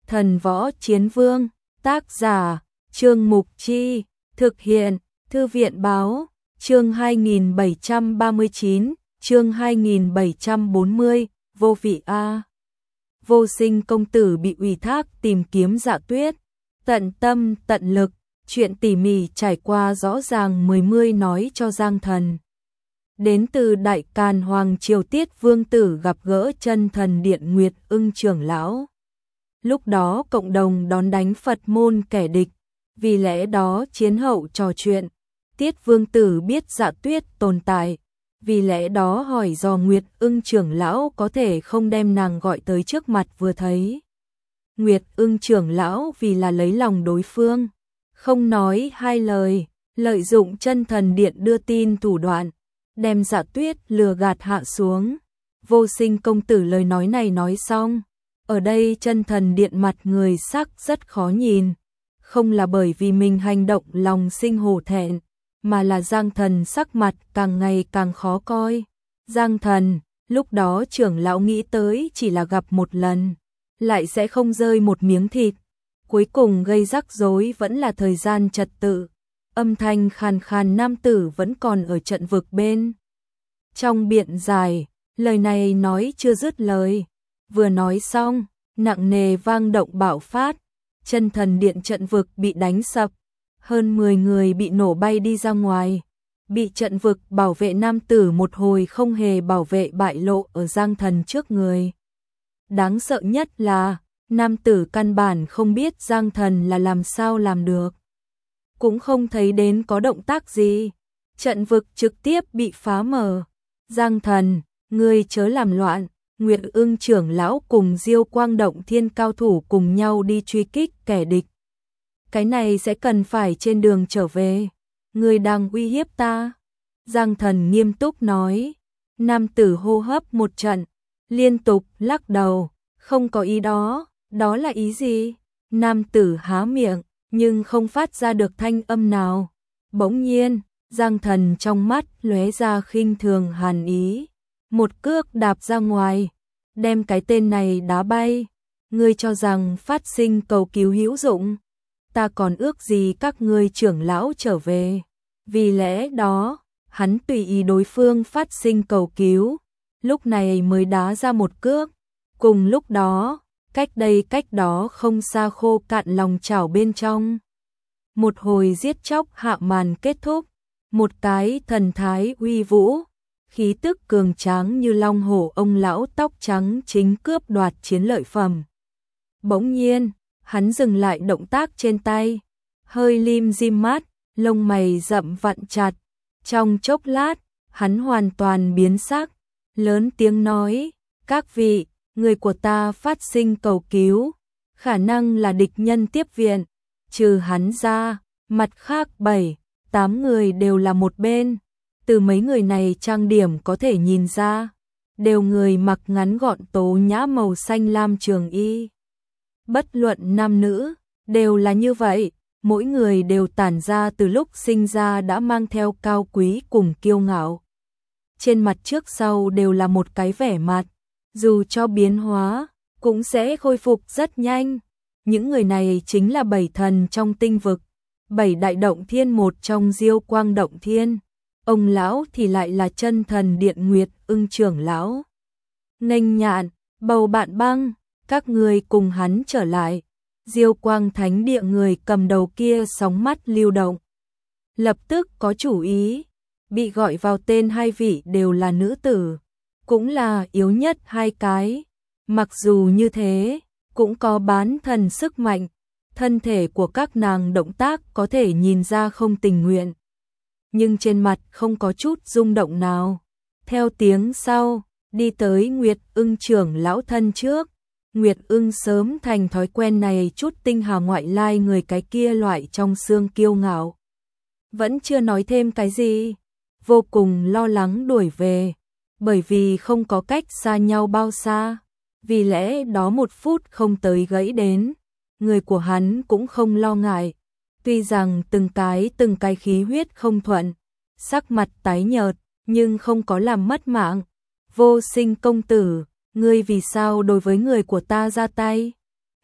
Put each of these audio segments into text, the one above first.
Thần Võ Chiến Vương, tác giả, Trương Mục Chi, thực hiện, Thư viện Báo, chương 2739, chương 2740, vô vị a. Vô Sinh công tử bị ủy thác tìm kiếm Dạ Tuyết, tận tâm tận lực, chuyện tỉ mỉ trải qua rõ ràng mươi nói cho Giang Thần. Đến từ Đại Càn Hoàng Triều Tiết Vương tử gặp gỡ Chân Thần Điện Nguyệt Ưng trưởng lão. Lúc đó cộng đồng đón đánh Phật môn kẻ địch, vì lẽ đó chiến hậu trò chuyện. Tiết Vương tử biết Dạ Tuyết tồn tại, vì lẽ đó hỏi dò Nguyệt Ưng trưởng lão có thể không đem nàng gọi tới trước mặt vừa thấy. Nguyệt Ưng trưởng lão vì là lấy lòng đối phương, không nói hai lời, lợi dụng Chân Thần Điện đưa tin thủ đoạn, đem Dạ Tuyết lừa gạt hạ xuống. Vô Sinh công tử lời nói này nói xong, ở đây Chân Thần Điện mặt người sắc rất khó nhìn, không là bởi vì mình hành động lòng sinh hổ thẹn, mà là Giang Thần sắc mặt càng ngày càng khó coi. Giang Thần, lúc đó trưởng lão nghĩ tới chỉ là gặp một lần, lại sẽ không rơi một miếng thịt. Cuối cùng gây rắc rối vẫn là thời gian trật tự. Âm thanh khàn khàn nam tử vẫn còn ở trận vực bên trong biện giải, lời này nói chưa dứt lời. Vừa nói xong, nặng nề vang động bạo phát, Chân Thần Điện trận vực bị đánh sập. Hơn 10 người bị nổ bay đi ra ngoài, bị trận vực bảo vệ nam tử một hồi không hề bảo vệ bại lộ ở Giang Thần trước người. Đáng sợ nhất là, nam tử căn bản không biết Giang Thần là làm sao làm được. Cũng không thấy đến có động tác gì, trận vực trực tiếp bị phá mở. Giang Thần, ngươi chớ làm loạn, Nguyệt Ưng trưởng lão cùng Diêu Quang Động Thiên cao thủ cùng nhau đi truy kích kẻ địch. Cái này sẽ cần phải trên đường trở về, ngươi đang uy hiếp ta. Giang Thần nghiêm túc nói. Nam tử hô hấp một trận, liên tục lắc đầu, không có ý đó, đó là ý gì? Nam tử há miệng, nhưng không phát ra được thanh âm nào. Bỗng nhiên, Giang Thần trong mắt lóe ra khinh thường hàn ý, một cước đạp ra ngoài, đem cái tên này đá bay. Ngươi cho rằng phát sinh cầu cứu hữu dụng? Ta còn ước gì các ngươi trưởng lão trở về. Vì lẽ đó, hắn tùy ý đối phương phát sinh cầu cứu, lúc này mới đá ra một cước. Cùng lúc đó, cách đó không xa Khô Cạn lòng chảo bên trong. Một hồi giết chóc hạ màn kết thúc, một cái thần thái uy vũ, khí tức cường tráng như long hổ ông lão tóc trắng chính cướp đoạt chiến lợi phẩm. Bỗng nhiên, hắn dừng lại động tác trên tay, hơi lim dim mắt, lông mày rậm vặn chặt. Trong chốc lát, hắn hoàn toàn biến sắc, lớn tiếng nói, các vị, người của ta phát sinh cầu cứu, khả năng là địch nhân tiếp viện, trừ hắn ra, mặt khác 7-8 người đều là một bên. Từ mấy người này trang điểm có thể nhìn ra, đều người mặc ngắn gọn tố nhã màu xanh lam trường y. Bất luận nam nữ, đều là như vậy, mỗi người đều tản ra từ lúc sinh ra đã mang theo cao quý cùng kiêu ngạo. Trên mặt trước sau đều là một cái vẻ mặt, dù cho biến hóa, cũng sẽ khôi phục rất nhanh. Những người này chính là 7 thần trong tinh vực, 7 đại động thiên một trong Diêu Quang Động Thiên. Ông lão thì lại là Chân Thần Điện Nguyệt Ưng trưởng lão. Nghênh Nhạn, Bầu Bạn Băng, các người cùng hắn trở lại. Diêu Quang Thánh Địa người cầm đầu kia sóng mắt lưu động, lập tức có chủ ý. Bị gọi vào tên hai vị đều là nữ tử, cũng là yếu nhất hai cái. Mặc dù như thế, cũng có bán thần sức mạnh, thân thể của các nàng động tác có thể nhìn ra không tình nguyện, nhưng trên mặt không có chút rung động nào. Theo tiếng sau, đi tới Nguyệt Ưng trưởng lão thân trước. Nguyệt Ưng sớm thành thói quen này chút tinh hà ngoại lai người cái kia loại trong xương kiêu ngạo. Vẫn chưa nói thêm cái gì, vô cùng lo lắng đuổi về, bởi vì không có cách xa nhau bao xa, vì lẽ đó 1 phút không tới gãy đến. Người của hắn cũng không lo ngại, tuy rằng từng cái khí huyết không thuận, sắc mặt tái nhợt, nhưng không có làm mất mạng. Vô Sinh công tử, ngươi vì sao đối với người của ta ra tay?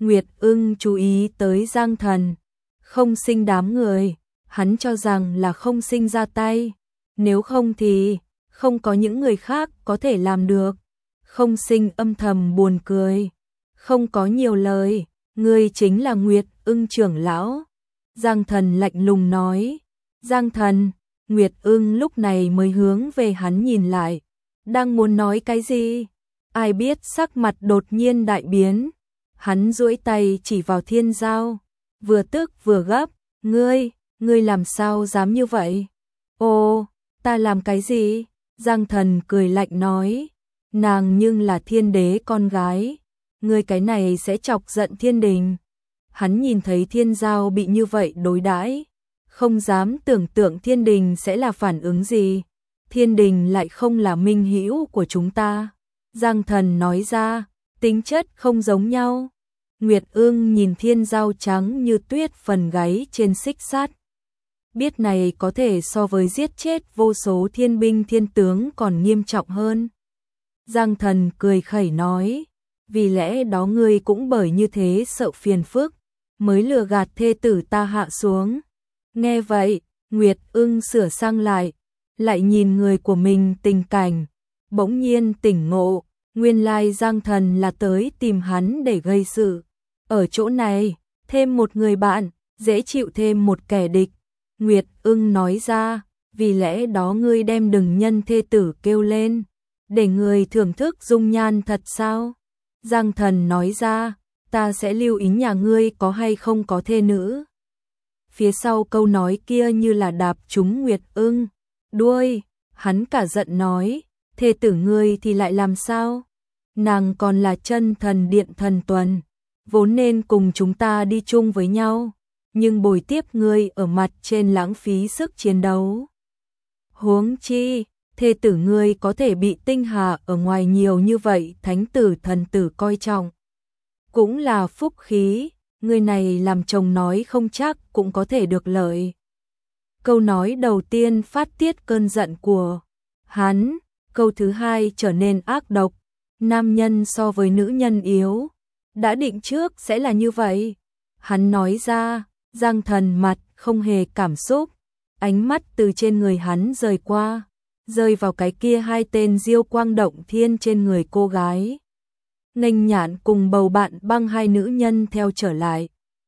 Nguyệt Ưng chú ý tới Giang Thần, không sinh đám người, hắn cho rằng là không sinh ra tay, nếu không thì không có những người khác có thể làm được. Không sinh âm thầm buồn cười, không có nhiều lời, ngươi chính là Nguyệt Ưng trưởng lão. Giang Thần lạnh lùng nói. Giang Thần, Nguyệt Ưng lúc này mới hướng về hắn nhìn lại, đang muốn nói cái gì, ai biết sắc mặt đột nhiên đại biến, hắn duỗi tay chỉ vào Thiên Giao, vừa tức vừa gấp, ngươi làm sao dám như vậy? Ồ, ta làm cái gì? Giang Thần cười lạnh nói, nàng nhưng là thiên đế con gái, ngươi cái này sẽ chọc giận thiên đình. Hắn nhìn thấy Thiên Giao bị như vậy đối đãi, không dám tưởng tượng thiên đình sẽ là phản ứng gì. Thiên đình lại không là minh hữu của chúng ta. Giang Thần nói ra, tính chất không giống nhau. Nguyệt Ưng nhìn Thiên Giao trắng như tuyết phần gáy trên xích sắt, biết này có thể so với giết chết vô số thiên binh thiên tướng còn nghiêm trọng hơn. Giang Thần cười khẩy nói, vì lẽ đó ngươi cũng bởi như thế sợ phiền phức, mới lừa gạt thê tử ta hạ xuống. Nghe vậy, Nguyệt Ưng sửa sang lại nhìn người của mình tình cảnh, bỗng nhiên tỉnh ngộ, nguyên lai Giang Thần là tới tìm hắn để gây sự. Ở chỗ này, thêm một người bạn, dễ chịu thêm một kẻ địch. Nguyệt Ưng nói ra, vì lẽ đó ngươi đem đừng nhân thê tử kêu lên, để người thưởng thức dung nhan thật sao? Giang Thần nói ra, ta sẽ lưu ý nhà ngươi có hay không có thê nữ. Phía sau câu nói kia như là đạp trúng Nguyệt Ưng đuôi, hắn cả giận nói, thê tử ngươi thì lại làm sao? Nàng còn là chân thần điện thần tuần, vốn nên cùng chúng ta đi chung với nhau, nhưng bồi tiếp ngươi ở mặt trên lãng phí sức chiến đấu. Huống chi, thê tử ngươi có thể bị tinh hà ở ngoài nhiều như vậy thánh tử thần tử coi trọng, cũng là phúc khí, người này làm chồng nói không chắc cũng có thể được lợi. Câu nói đầu tiên phát tiết cơn giận của hắn, câu thứ hai trở nên ác độc, nam nhân so với nữ nhân yếu, đã định trước sẽ là như vậy. Hắn nói ra, Giang Thần mặt không hề cảm xúc, ánh mắt từ trên người hắn rời qua, rơi vào cái kia hai tên diêu quang động thiên trên người cô gái. Nghênh Nhạn cùng bầu bạn băng hai nữ nhân theo trở lại,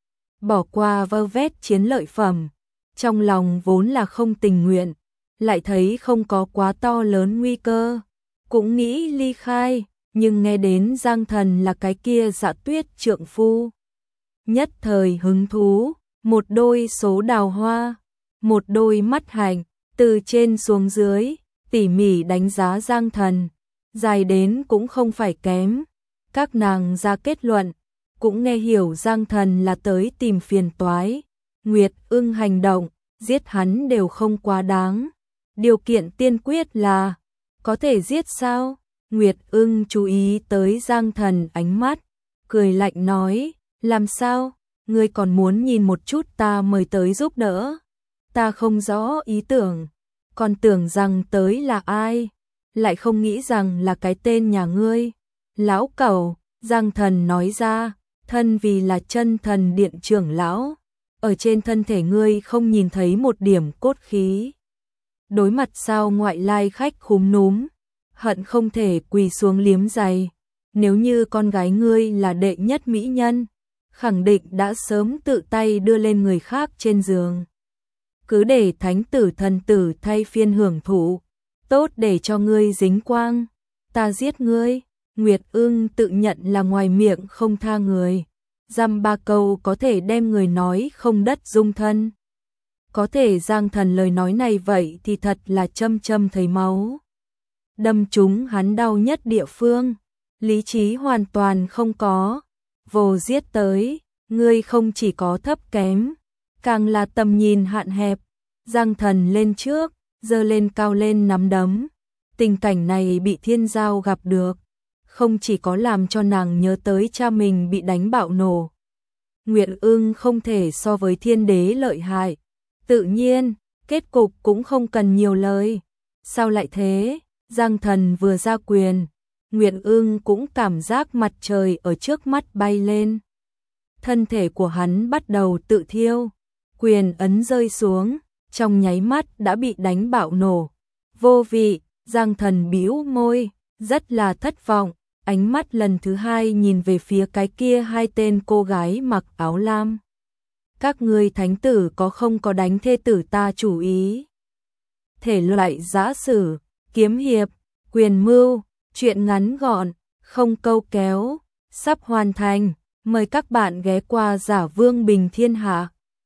bỏ qua vơ vét chiến lợi phẩm, trong lòng vốn là không tình nguyện, lại thấy không có quá to lớn nguy cơ, cũng nghĩ ly khai, nhưng nghe đến Giang Thần là cái kia Dạ Tuyết trượng phu, nhất thời hứng thú, một đôi số đào hoa, một đôi mắt hạnh, từ trên xuống dưới, tỉ mỉ đánh giá Giang Thần, dài đến cũng không phải kém. Các nàng ra kết luận, cũng nghe hiểu Giang Thần là tới tìm phiền toái. Nguyệt Ưng hành động, giết hắn đều không quá đáng. Điều kiện tiên quyết là, có thể giết sao? Nguyệt Ưng chú ý tới Giang Thần ánh mắt, cười lạnh nói, làm sao? Ngươi còn muốn nhìn một chút ta mời tới giúp đỡ? Ta không rõ ý tưởng, còn tưởng rằng tới là ai, lại không nghĩ rằng là cái tên nhà ngươi. Lão cẩu, Giang Thần nói ra, thân vì là chân thần điện trưởng lão, ở trên thân thể ngươi không nhìn thấy một điểm cốt khí. Đối mặt sao ngoại lai khách khúm núm, hận không thể quỳ xuống liếm giày. Nếu như con gái ngươi là đệ nhất mỹ nhân, khẳng định đã sớm tự tay đưa lên người khác trên giường. Cứ để thánh tử thần tử thay phiên hưởng thụ, tốt để cho ngươi dính quang, ta giết ngươi. Nguyệt Ưng tự nhận là ngoài miệng không tha người, dăm ba câu có thể đem người nói không đất dung thân. Có thể Giang Thần lời nói này vậy thì thật là châm châm thấy máu. Đâm trúng hắn đau nhất địa phương, lý trí hoàn toàn không có, vồ giết tới, ngươi không chỉ có thấp kém, càng là tầm nhìn hạn hẹp. Giang Thần lên trước, giơ lên cao lên nắm đấm, tình cảnh này bị Thiên Giao gặp được, không chỉ có làm cho nàng nhớ tới cha mình bị đánh bạo nổ. Nguyệt Ưng không thể so với thiên đế lợi hại, tự nhiên, kết cục cũng không cần nhiều lời. Sao lại thế? Giang Thần vừa ra quyền, Nguyệt Ưng cũng cảm giác mặt trời ở trước mắt bay lên. thân thể của hắn bắt đầu tự thiêu, quyền ấn rơi xuống, trong nháy mắt đã bị đánh bạo nổ. Vô vị, Giang Thần bĩu môi, rất là thất vọng, ánh mắt lần thứ hai nhìn về phía cái kia hai tên cô gái mặc áo lam. Các ngươi thánh tử có không có đánh thê tử ta chủ ý? Thể loại giã sử, kiếm hiệp, quyền mưu, truyện ngắn gọn, không câu kéo, sắp hoàn thành. Mời các bạn ghé qua Giả Vương Bình Thiên Hạ.